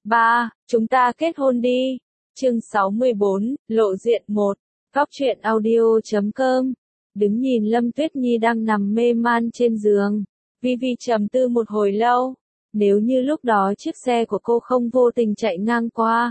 3. Chúng ta kết hôn đi. Chương 64, lộ diện 1. Góc truyện audio.com. Đứng nhìn Lâm Tuyết Nhi đang nằm mê man trên giường, Vi trầm tư một hồi lâu. Nếu như lúc đó chiếc xe của cô không vô tình chạy ngang qua,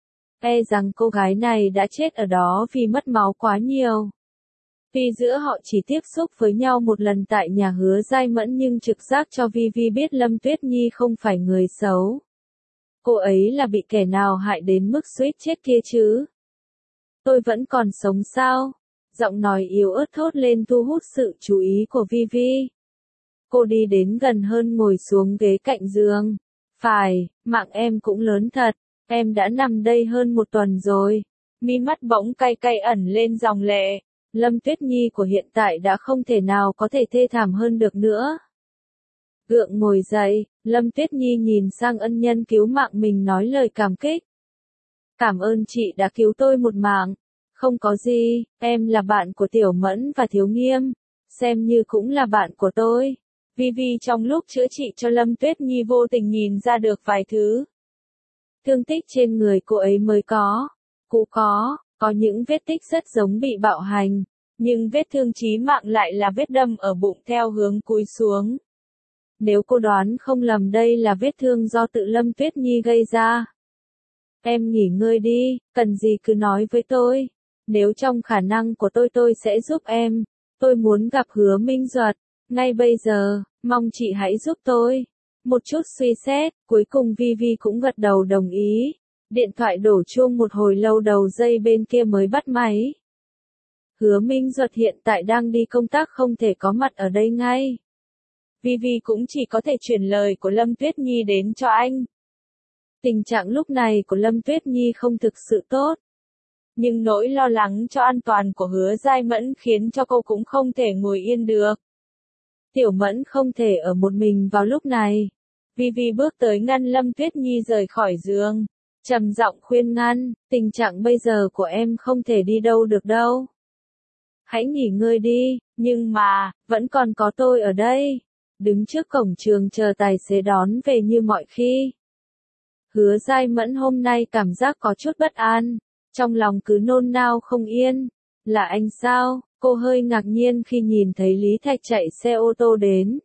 e rằng cô gái này đã chết ở đó vì mất máu quá nhiều. Tuy giữa họ chỉ tiếp xúc với nhau một lần tại nhà Hứa Giai Mẫn, nhưng trực giác cho Vi biết Lâm Tuyết Nhi không phải người xấu. Cô ấy là bị kẻ nào hại đến mức suýt chết kia chứ? Tôi vẫn còn sống sao? Giọng nói yếu ớt thốt lên thu hút sự chú ý của Vi. Cô đi đến gần hơn ngồi xuống ghế cạnh giường. Phải, mạng em cũng lớn thật, em đã nằm đây hơn một tuần rồi. Mi mắt bỗng cay cay ẩn lên dòng lệ. Lâm Tuyết Nhi của hiện tại đã không thể nào có thể thê thảm hơn được nữa. Gượng ngồi dậy, Lâm Tuyết Nhi nhìn sang ân nhân cứu mạng mình nói lời cảm kích. Cảm ơn chị đã cứu tôi một mạng. Không có gì, em là bạn của Tiểu Mẫn và Thiếu Nghiêm, xem như cũng là bạn của tôi. Vi trong lúc chữa trị cho Lâm Tuyết Nhi vô tình nhìn ra được vài thứ. Thương tích trên người cô ấy mới có. Cũng có những vết tích rất giống bị bạo hành, nhưng vết thương chí mạng lại là vết đâm ở bụng theo hướng cúi xuống. Nếu cô đoán không lầm đây là vết thương do tự Lâm Tuyết Nhi gây ra. Em nghỉ ngơi đi, cần gì cứ nói với tôi. Nếu trong khả năng của tôi sẽ giúp em. Tôi muốn gặp Hứa Minh Duật ngay bây giờ, mong chị hãy giúp tôi. Một chút suy xét, cuối cùng Vi cũng gật đầu đồng ý. Điện thoại đổ chuông một hồi lâu đầu dây bên kia mới bắt máy. Hứa Minh Duật hiện tại đang đi công tác không thể có mặt ở đây ngay. Vi cũng chỉ có thể chuyển lời của Lâm Tuyết Nhi đến cho anh. Tình trạng lúc này của Lâm Tuyết Nhi không thực sự tốt. Nhưng nỗi lo lắng cho an toàn của Hứa Giai Mẫn khiến cho cô cũng không thể ngồi yên được. Tiểu Mẫn không thể ở một mình vào lúc này. Vi bước tới ngăn Lâm Tuyết Nhi rời khỏi giường. Trầm giọng khuyên ngăn, tình trạng bây giờ của em không thể đi đâu được đâu. Hãy nghỉ ngơi đi, nhưng mà, vẫn còn có tôi ở đây. Đứng trước cổng trường chờ tài xế đón về như mọi khi. Hứa Giai Mẫn hôm nay cảm giác có chút bất an, trong lòng cứ nôn nao không yên. Là anh sao? Cô hơi ngạc nhiên khi nhìn thấy Lý Thạch chạy xe ô tô đến.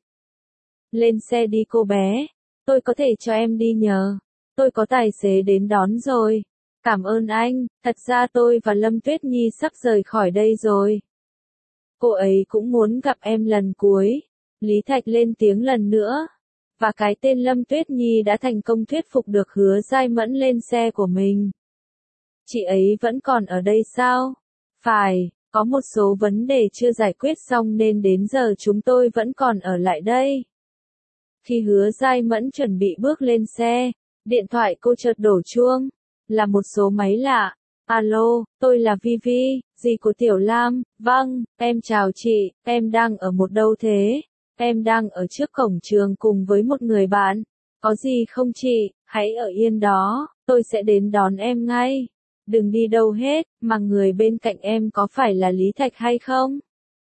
Lên xe đi cô bé, tôi có thể cho em đi nhờ. Tôi có tài xế đến đón rồi. Cảm ơn anh, thật ra tôi và Lâm Tuyết Nhi sắp rời khỏi đây rồi. Cô ấy cũng muốn gặp em lần cuối. Lý Thạch lên tiếng lần nữa. Và cái tên Lâm Tuyết Nhi đã thành công thuyết phục được Hứa Giai Mẫn lên xe của mình. Chị ấy vẫn còn ở đây sao? Phải, có một số vấn đề chưa giải quyết xong nên đến giờ chúng tôi vẫn còn ở lại đây. Khi Hứa Giai Mẫn chuẩn bị bước lên xe, điện thoại cô chợt đổ chuông. Là một số máy lạ. Alo, tôi là Vi, dì của Tiểu Lam. Vâng, em chào chị, em đang ở một đâu thế? Em đang ở trước cổng trường cùng với một người bạn. Có gì không chị, hãy ở yên đó, tôi sẽ đến đón em ngay. Đừng đi đâu hết, mà người bên cạnh em có phải là Lý Thạch hay không?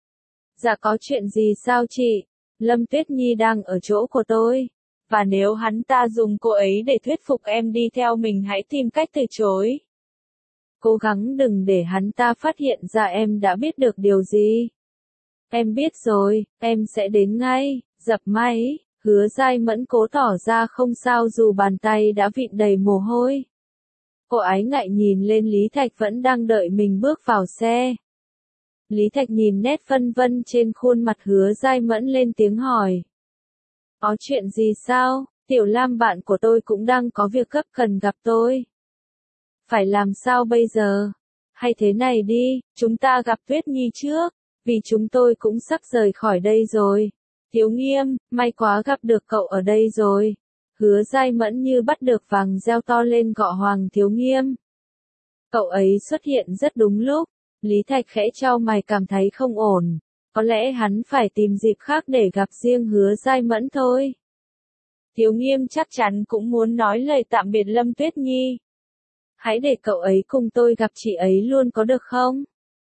Dạ có chuyện gì sao chị? Lâm Tuyết Nhi đang ở chỗ của tôi. Và nếu hắn ta dùng cô ấy để thuyết phục em đi theo mình hãy tìm cách từ chối. Cố gắng đừng để hắn ta phát hiện ra em đã biết được điều gì. Em biết rồi, em sẽ đến ngay. Dập máy, Hứa Giai Mẫn cố tỏ ra không sao dù bàn tay đã vịn đầy mồ hôi. Cô ái ngại nhìn lên Lý Thạch vẫn đang đợi mình bước vào xe. Lý Thạch nhìn nét phân vân trên khuôn mặt Hứa Giai Mẫn lên tiếng hỏi. Có chuyện gì sao? Tiểu Lam bạn của tôi cũng đang có việc gấp cần gặp tôi. Phải làm sao bây giờ? Hay thế này đi, chúng ta gặp Tuyết Nhi trước, vì chúng tôi cũng sắp rời khỏi đây rồi. Thiếu Nghiêm, may quá gặp được cậu ở đây rồi. Hứa Giai Mẫn như bắt được vàng reo to lên gọi Hoàng Thiếu Nghiêm. Cậu ấy xuất hiện rất đúng lúc. Lý Thạch khẽ chau mày cảm thấy không ổn. Có lẽ hắn phải tìm dịp khác để gặp riêng Hứa Giai Mẫn thôi. Thiếu Nghiêm chắc chắn cũng muốn nói lời tạm biệt Lâm Tuyết Nhi. Hãy để cậu ấy cùng tôi gặp chị ấy luôn có được không?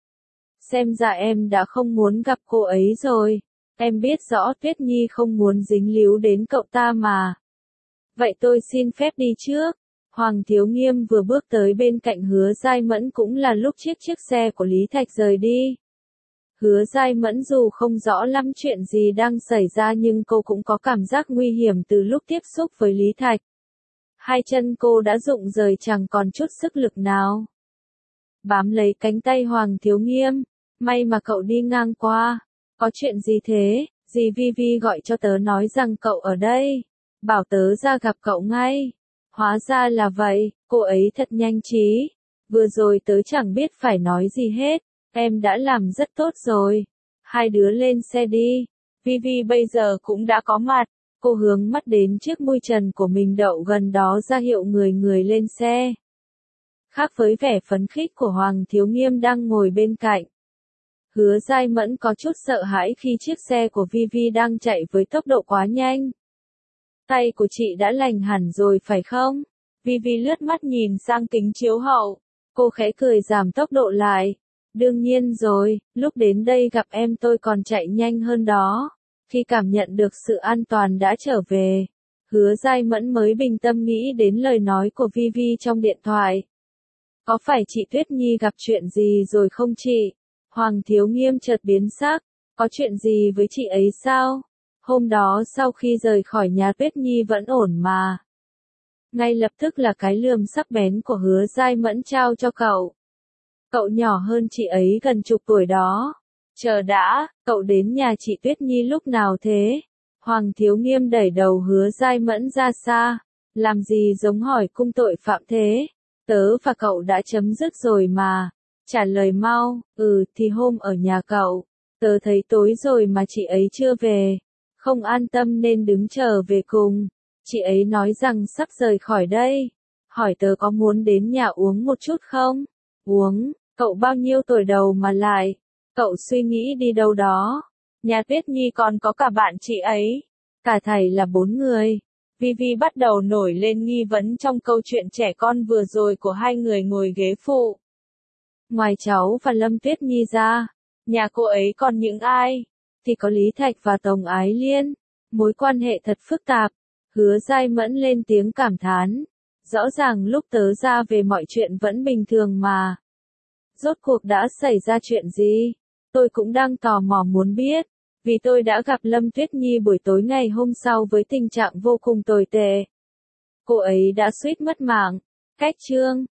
Xem ra em đã không muốn gặp cô ấy rồi. Em biết rõ Tuyết Nhi không muốn dính líu đến cậu ta mà. Vậy tôi xin phép đi trước. Hoàng Thiếu Nghiêm vừa bước tới bên cạnh Hứa Giai Mẫn cũng là lúc chiếc xe của Lý Thạch rời đi. Hứa Giai Mẫn dù không rõ lắm chuyện gì đang xảy ra nhưng cô cũng có cảm giác nguy hiểm từ lúc tiếp xúc với Lý Thạch. Hai chân cô đã rụng rời chẳng còn chút sức lực nào. Bám lấy cánh tay Hoàng Thiếu Nghiêm, may mà cậu đi ngang qua. Có chuyện gì thế? Dì Vi gọi cho tớ nói rằng cậu ở đây. Bảo tớ ra gặp cậu ngay. Hóa ra là vậy, cô ấy thật nhanh trí. Vừa rồi tớ chẳng biết phải nói gì hết. Em đã làm rất tốt rồi. Hai đứa lên xe đi. Vi bây giờ cũng đã có mặt. Cô hướng mắt đến chiếc mui trần của mình đậu gần đó ra hiệu người lên xe. Khác với vẻ phấn khích của Hoàng Thiếu Nghiêm đang ngồi bên cạnh. Hứa Giai Mẫn có chút sợ hãi khi chiếc xe của Vi đang chạy với tốc độ quá nhanh. Tay của chị đã lành hẳn rồi phải không? Vi lướt mắt nhìn sang kính chiếu hậu. Cô khẽ cười giảm tốc độ lại. Đương nhiên rồi, lúc đến đây gặp em tôi còn chạy nhanh hơn đó. Khi cảm nhận được sự an toàn đã trở về, Hứa Giai Mẫn mới bình tâm nghĩ đến lời nói của Vi trong điện thoại. Có phải chị Tuyết Nhi gặp chuyện gì rồi không chị? Hoàng Thiếu Nghiêm chợt biến sắc. Có chuyện gì với chị ấy sao? Hôm đó sau khi rời khỏi nhà Tuyết Nhi vẫn ổn mà. Ngay lập tức là cái lườm sắc bén của Hứa Giai Mẫn trao cho cậu. Cậu nhỏ hơn chị ấy gần chục tuổi đó. Chờ đã, cậu đến nhà chị Tuyết Nhi lúc nào thế? Hoàng Thiếu Nghiêm đẩy đầu Hứa Giai Mẫn ra xa. Làm gì giống hỏi cung tội phạm thế? Tớ và cậu đã chấm dứt rồi mà. Trả lời mau. Thì hôm ở nhà cậu. Tớ thấy tối rồi mà chị ấy chưa về. Không an tâm nên đứng chờ về cùng. Chị ấy nói rằng sắp rời khỏi đây. Hỏi tớ có muốn đến nhà uống một chút không? Uống, cậu bao nhiêu tuổi đầu mà lại? Cậu suy nghĩ đi đâu đó? Nhà Tuyết Nhi còn có cả bạn chị ấy. Cả thầy là 4 người. Vi bắt đầu nổi lên nghi vấn trong câu chuyện trẻ con vừa rồi của hai người ngồi ghế phụ. Ngoài cháu và Lâm Tuyết Nhi ra, nhà cô ấy còn những ai? Thì có Lý Thạch và Tống Ái Liên. Mối quan hệ thật phức tạp. Hứa Giai Mẫn lên tiếng cảm thán. Rõ ràng lúc tớ ra về mọi chuyện vẫn bình thường mà. Rốt cuộc đã xảy ra chuyện gì? Tôi cũng đang tò mò muốn biết. Vì tôi đã gặp Lâm Tuyết Nhi buổi tối ngày hôm sau với tình trạng vô cùng tồi tệ. Cô ấy đã suýt mất mạng. Cách chương